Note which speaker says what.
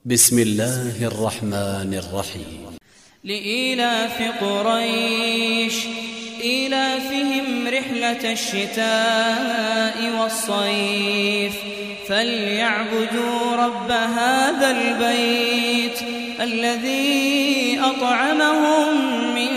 Speaker 1: بسم الله الرحمن الرحيم.
Speaker 2: لإيلاف قريش إيلافهم رحلة الشتاء والصيف فليعبدوا رب هذا البيت الذي أطعمهم من